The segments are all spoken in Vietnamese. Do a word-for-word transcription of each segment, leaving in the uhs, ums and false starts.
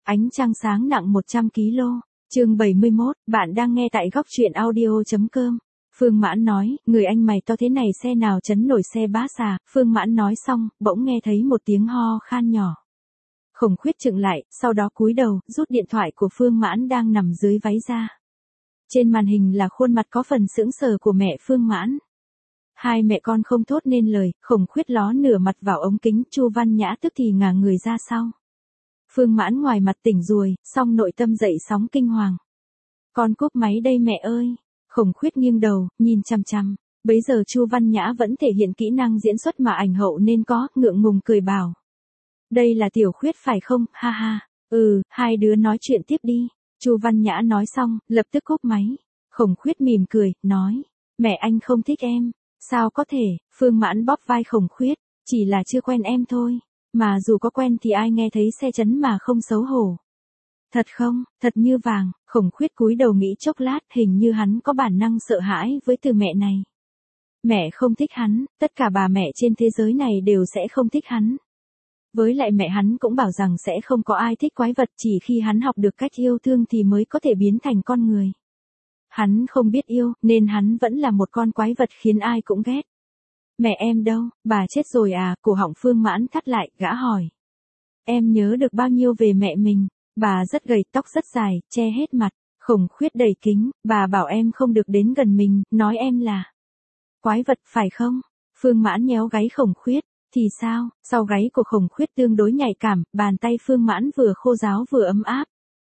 Ánh trăng sáng nặng một trăm ki lô gam. Chương bảy mươi mốt, bạn đang nghe tại góc truyện audio.com. Phương Mãn nói, người anh mày to thế này xe nào chấn nổi xe bá xà. Phương Mãn nói xong, bỗng nghe thấy một tiếng ho khan nhỏ. Khổng Khuyết chững lại, sau đó cúi đầu, rút điện thoại của Phương Mãn đang nằm dưới váy ra. Trên màn hình là khuôn mặt có phần sững sờ của mẹ Phương Mãn. Hai mẹ con không thốt nên lời, Khổng Khuyết ló nửa mặt vào ống kính, Chu Văn Nhã tức thì ngả người ra sau. Phương Mãn ngoài mặt tỉnh ruồi, song nội tâm dậy sóng kinh hoàng. Con cúp máy đây mẹ ơi. Khổng Khuyết nghiêng đầu, nhìn chằm chằm. Bấy giờ Chu Văn Nhã vẫn thể hiện kỹ năng diễn xuất mà ảnh hậu nên có, ngượng ngùng cười bảo. Đây là Tiểu Khuyết phải không, ha ha. Ừ, hai đứa nói chuyện tiếp đi. Chu Văn Nhã nói xong, lập tức cúp máy. Khổng Khuyết mỉm cười, nói. Mẹ anh không thích em. Sao có thể, Phương Mãn bóp vai Khổng Khuyết. Chỉ là chưa quen em thôi. Mà dù có quen thì ai nghe thấy xe chấn mà không xấu hổ. Thật không, thật như vàng. Khổng Khuyết cúi đầu nghĩ chốc lát, hình như hắn có bản năng sợ hãi với từ mẹ này. Mẹ không thích hắn, tất cả bà mẹ trên thế giới này đều sẽ không thích hắn. Với lại mẹ hắn cũng bảo rằng sẽ không có ai thích quái vật, chỉ khi hắn học được cách yêu thương thì mới có thể biến thành con người. Hắn không biết yêu, nên hắn vẫn là một con quái vật khiến ai cũng ghét. Mẹ em đâu, bà chết rồi à? Cổ họng Phương Mãn thắt lại, gã hỏi. Em nhớ được bao nhiêu về mẹ mình? Bà rất gầy, tóc rất dài, che hết mặt. Khổng Khuyết đầy kính, bà bảo em không được đến gần mình, nói em là quái vật phải không? Phương Mãn nhéo gáy Khổng Khuyết. Thì sao? Sau gáy của Khổng Khuyết tương đối nhạy cảm, bàn tay Phương Mãn vừa khô ráo vừa ấm áp.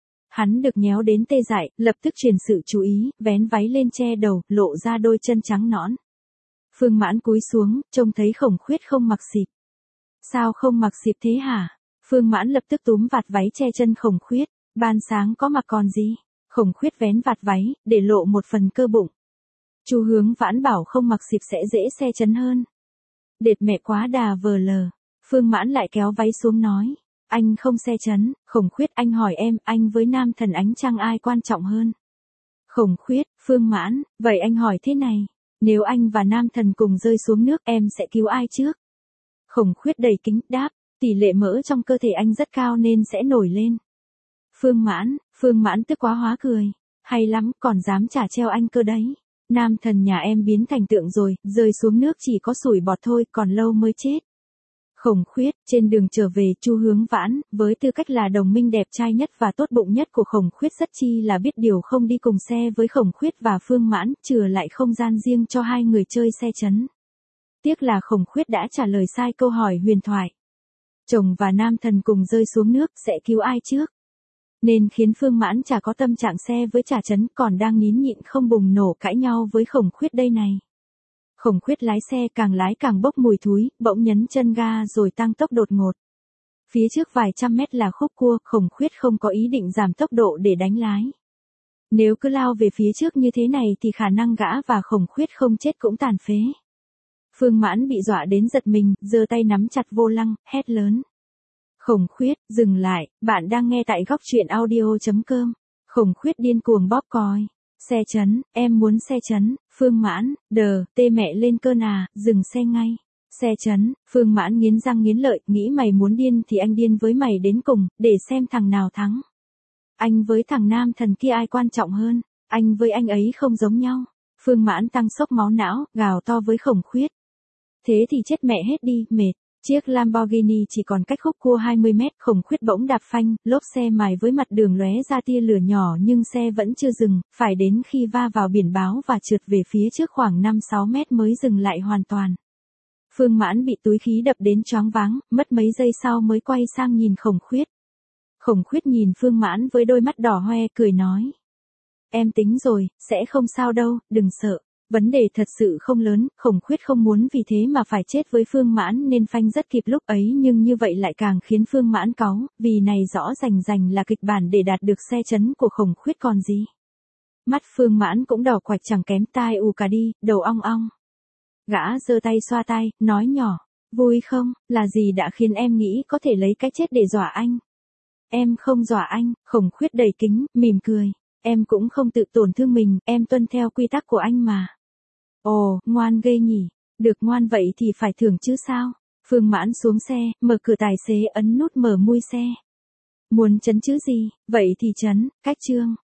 Hắn được nhéo đến tê dại, lập tức truyền sự chú ý, vén váy lên che đầu, lộ ra đôi chân trắng nõn. Phương Mãn cúi xuống, trông thấy Khổng Khuyết không mặc xịp. Sao không mặc xịp thế hả? Phương Mãn lập tức túm vạt váy che chân Khổng Khuyết. Ban sáng có mặc còn gì? Khổng Khuyết vén vạt váy, để lộ một phần cơ bụng. Chu Hướng Vãn bảo không mặc xịp sẽ dễ xe chấn hơn. Đệt mẹ quá đà vờ lờ. Phương Mãn lại kéo váy xuống nói. Anh không xe chấn. Khổng Khuyết, anh hỏi em, anh với nam thần ánh trăng ai quan trọng hơn? Khổng Khuyết, Phương Mãn, vậy anh hỏi thế này. Nếu anh và nam thần cùng rơi xuống nước, em sẽ cứu ai trước? Khổng Khuyết đầy kính, đáp. Tỷ lệ mỡ trong cơ thể anh rất cao nên sẽ nổi lên. Phương Mãn, Phương Mãn tức quá hóa cười. Hay lắm, còn dám trả treo anh cơ đấy. Nam thần nhà em biến thành tượng rồi, rơi xuống nước chỉ có sủi bọt thôi, còn lâu mới chết. Khổng Khuyết, trên đường trở về, Chu Hướng Vãn, với tư cách là đồng minh đẹp trai nhất và tốt bụng nhất của Khổng Khuyết rất chi là biết điều không đi cùng xe với Khổng Khuyết và Phương Mãn, chừa lại không gian riêng cho hai người chơi xe chấn. Tiếc là Khổng Khuyết đã trả lời sai câu hỏi huyền thoại. Chồng và nam thần cùng rơi xuống nước, sẽ cứu ai trước? Nên khiến Phương Mãn chả có tâm trạng xe với trả chấn, còn đang nín nhịn không bùng nổ cãi nhau với Khổng Khuyết đây này. Khổng Khuyết lái xe càng lái càng bốc mùi thúi, bỗng nhấn chân ga rồi tăng tốc đột ngột. Phía trước vài trăm mét là khúc cua, Khổng Khuyết không có ý định giảm tốc độ để đánh lái. Nếu cứ lao về phía trước như thế này thì khả năng gã và Khổng Khuyết không chết cũng tàn phế. Phương Mãn bị dọa đến giật mình, giơ tay nắm chặt vô lăng, hét lớn. Khổng Khuyết, dừng lại, bạn đang nghe tại góc truyện audio.com. Khổng Khuyết điên cuồng bóp còi. Xe chấn, em muốn xe chấn. Phương Mãn, đờ, tê mẹ lên cơn à, dừng xe ngay. Xe chấn, Phương Mãn nghiến răng nghiến lợi, nghĩ mày muốn điên thì anh điên với mày đến cùng, để xem thằng nào thắng. Anh với thằng nam thần kia ai quan trọng hơn, anh với anh ấy không giống nhau. Phương Mãn tăng sốc máu não, gào to với Khổng Khuyết. Thế thì chết mẹ hết đi, mệt. Chiếc Lamborghini chỉ còn cách khúc cua hai mươi mét, Khổng Khuyết bỗng đạp phanh, lốp xe mài với mặt đường lóe ra tia lửa nhỏ nhưng xe vẫn chưa dừng, phải đến khi va vào biển báo và trượt về phía trước khoảng năm sáu mét mới dừng lại hoàn toàn. Phương Mãn bị túi khí đập đến choáng váng, mất mấy giây sau mới quay sang nhìn Khổng Khuyết. Khổng Khuyết nhìn Phương Mãn với đôi mắt đỏ hoe cười nói. Em tính rồi, sẽ không sao đâu, đừng sợ. Vấn đề thật sự không lớn, Khổng Khuyết không muốn vì thế mà phải chết với Phương Mãn nên phanh rất kịp lúc ấy, nhưng như vậy lại càng khiến Phương Mãn cáu, vì này rõ rành rành là kịch bản để đạt được xe chấn của Khổng Khuyết còn gì. Mắt Phương Mãn cũng đỏ quạch chẳng kém, tai ù cả đi, đầu ong ong. Gã giơ tay xoa tay, nói nhỏ, vui không, là gì đã khiến em nghĩ có thể lấy cái chết để dọa anh? Em không dọa anh. Khổng Khuyết đầy kính, mỉm cười. Em cũng không tự tổn thương mình, em tuân theo quy tắc của anh mà. Ồ, ngoan ghê nhỉ. Được ngoan vậy thì phải thưởng chứ sao. Phương Mãn xuống xe, mở cửa tài xế ấn nút mở mui xe. Muốn chấn chữ gì, vậy thì chấn, cách chương.